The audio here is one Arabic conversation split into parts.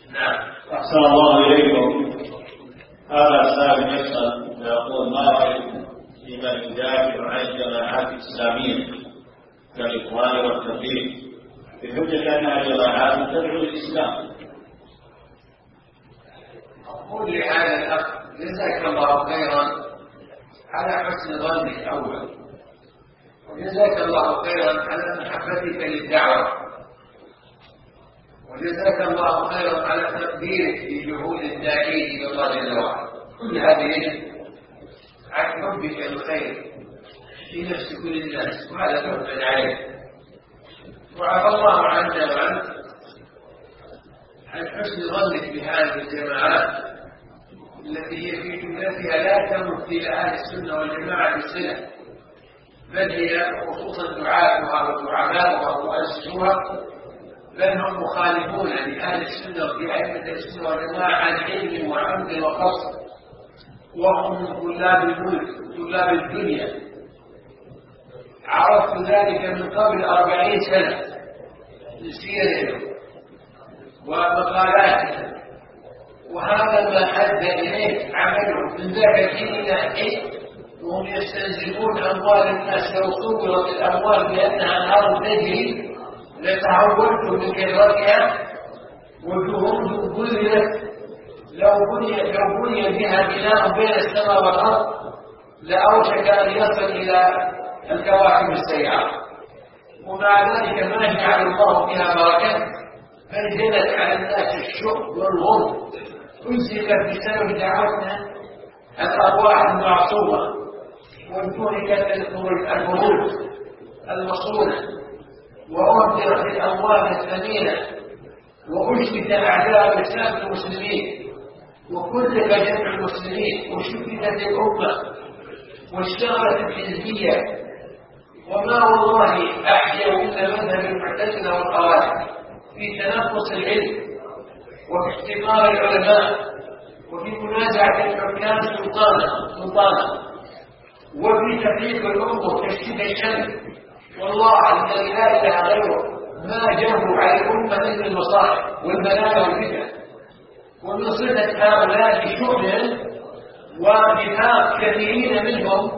نعم. أحسن الله إليكم. هذا السائل يسأل ويقول: ما رأيكم في من يدافع عن الجماعات الإسلامية كالإخوان والتبليغ بحجة أنها جماعات تدعو الإسلام؟ أقول لهذا الأخ: جزاك الله خيرا على حسن ظنك أولا، وجزاك الله خيرا على محبتك للدعوة، وجزاك الله خيرا على تقديرك لجهود الداعين إلى الله جل وعلا. كل هذه عن حبك الخير في نفس كل الناس، وهذا تحمد عليه. وعفى الله عنا وعنك عن حسن ظنك بهذه الجماعات التي هي في جملتها لا تمت إلى أهل السنة والجماعة بصلة، بل هي خصوصا دعاتها ودعماؤها ومؤسسوها، بل هم مخالفون لأهل السنة وأئمة السنة والجماعة عن علم وعمد وقصد، وهم من طلاب الملك طلاب الدنيا. عرفت ذلك من قبل 40 سنة من سيرهم ومقالاتهم، وهذا ما أدى إليه عملهم من ذاك الحين إلى حين، وهم يستنزفون أموال الناس. لو صورت الأموال بأنها أنهار تجري لتحولتم من كثرتها، وجوههم بذلت. لو بني بها بناء بين السماء والأرض لأوشك أن يصل إلى الكواكب السيئة، ومع ذلك ما جعل الله فيها بركة، بل جلت على الناس الشق والغرب. أنزلت بسبب دعوتنا الأرواح المعصومة، وانتهكت البروج المصونة، وأهدرت الأموال الثمينة، وأشتت أعداء الإسلام المسلمين، وكلف جمع المسلمين، وشتتت الأمة، واشتغلت الحزبية. وما والله أحيا إلا مذهب المعتزلة والخوارج في تنقص العلم، وفي احتقار العلماء، وفي منازعة الحكام سلطانا، وفي تفريق الأمة تشتيت الشمس. والله الذي لا إله غيره ما جروا على الأمة إلا المصائب والبلايا والفتن. ومن صفة هؤلاء شؤم ونفاق كثيرين منهم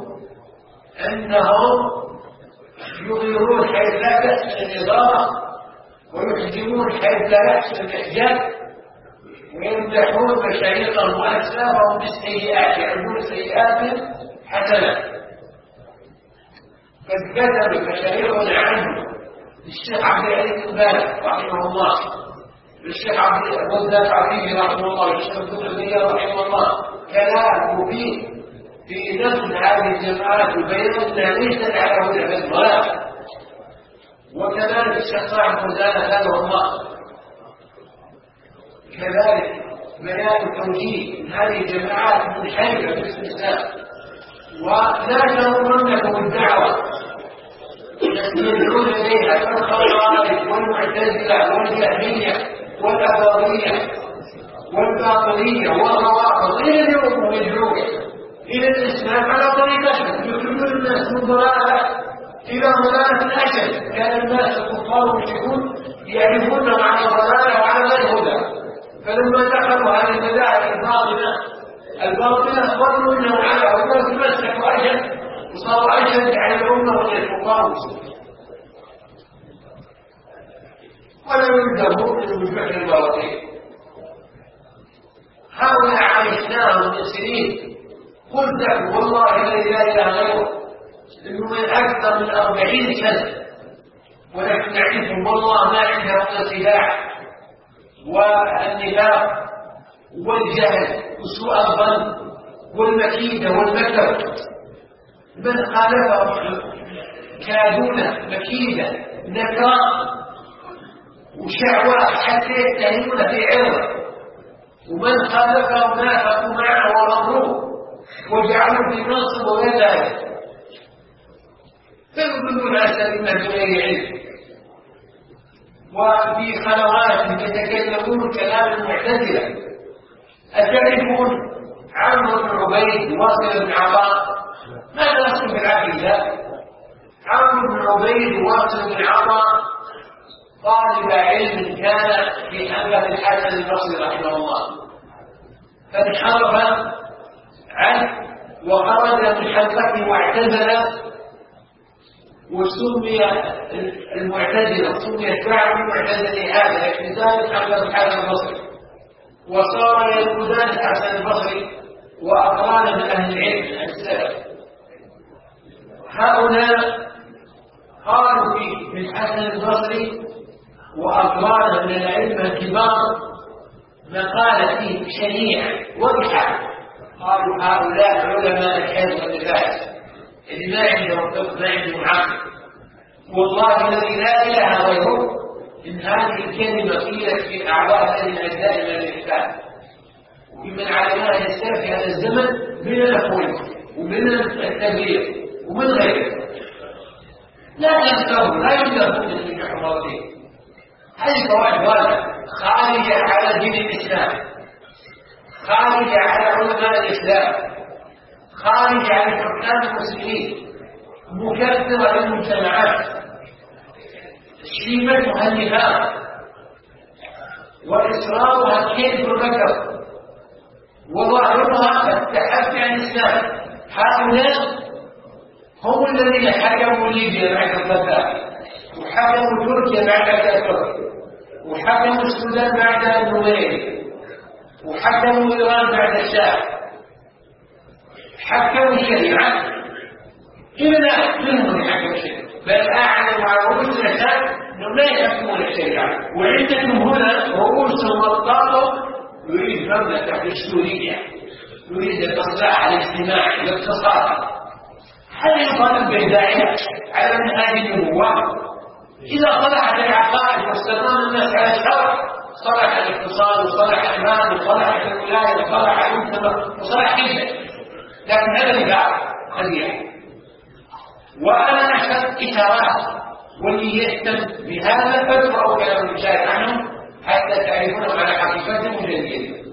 أنهم يظهرون حيث لا بأس من الإضافة، ويحجمون حيث لا بأس من الإحجام، ويمدحون مشايخهم وأسلافهم بالسيئات، يعملون سيئات حسنة. قد كتب مشايخنا عنه الشيخ عبد العزيز بن باز رحمه الله، الشيخ عبد العزيز رحمه الله، الشيخ الدكتور رحمه الله، كلام مفيد في نقد هذه الجماعات وبيان انها ليست على هدى الضلال. وكذلك الشيخ صاحب فوزان هذا الله، كذلك بيان توجيه هذه الجماعات منحرفه في الاسلام. ولا تغرنكم الدعوه يدعون اليها كالخوارج والمعتزله والجهميه والاباضيه والباطنيه والروافض، الى اليوم يدعون الى الاسلام على طريقتهم، يخرجون الناس من ضلاله الى ضلاله اشد. كان الناس الكفار والمشركون يعرفون معنى الضلاله وعلى غير هدى، فلما دخلوا هذه المذاهب الباطله ظنوا انهم على هدى، تمسكوا اشد وصاروا اشد على الامه من الكفار والمشركين، ولم يلزموا من الفعل الباطل. هؤلاء عايشناهم من سنين. قلت لكم والله الذي لا اله غيره انه من اكثر من 40 سنه، ونحن نعرفهم والله ما عندهم الا سلاح والنفاق والجهل وسوء الظن والمكيده والمكر. من خالفهم كادون مكيده نكراء وشعواء حتى يتهمون في عرضه، ومن خالفهم نافقوا معه وغروه وجعلوا في منصب وغير ذلك، فيضلون اساليب بغير علم. وفي خلوات يتكلمون كلام المعتزله. أتعرفون عمرو بن عبيد واصل بن عطاء؟ ماذا أصل بالعقيدة؟ عمرو بن عبيد واصل بن عطاء طالب علم كان في حلقة الحسن البصري رحمه الله، فانحرف عنه وخرج من حلقته واعتزل، وسمي المعتزلة، سمي الشعب المعتزلي هذا اعتزال حلقة الحسن البصري، وصار ينقدان الحسن البصري وأقران من أهل العلم السلف. هؤلاء قالوا في الحسن البصري وأقران من العلم الكبار مقالة فيه شنيعة وبحق. قالوا هؤلاء علماء الحيض والنفاس اللي ما عندهم فقه ما عندهم عقل، والله الذي لا إله غيره إن هذه الكلمة قيلت في أعضاء الأجنة الدائمة للإسلام ومن علماء السلف في هذا الزمن من الأخوة ومن التبليغ ومن غيره لا ينكروا لا ينكروا من حمارته. هذه فوائد واضحة خارجة على دين الإسلام، خارجة على علماء الإسلام، خارجة على حكام المسلمين، مكثرة للمجتمعات، شيمتها النفاق وإصرارها كيف الذكر وظاهرها التحدي عن الإسلام. هؤلاء هم الذين حكموا ليبيا بعد الغزاة، وحكموا تركيا بعد الأتراك، وحكموا السودان بعد النميري، وحكموا إيران بعد الشام، حكموا الشريعة. إلا منهم يحكموا الشريعة، بل أعلم على رؤوس الأشياء أنهم لا يحكمون الشريعة. وعندكم هنا رؤوس مطاطة يريد مملكة دستورية، يريد الإصلاح الاجتماعي الاقتصادي. هل يطالب بالداعية على منهاج النبوة؟ إذا صلحت العقائد واستقام الناس على الشرع صلح الاقتصاد وصلح المال وصلح الولاية وصلح المجتمع وصلح كل شيء. لكن هذا اللي قضية. وأنا أشهد إشارات واللي يهتم بهذا فادفعوا كلام المشاهد عنهم حتى تعرفون على حقيقتهم وجديدهم.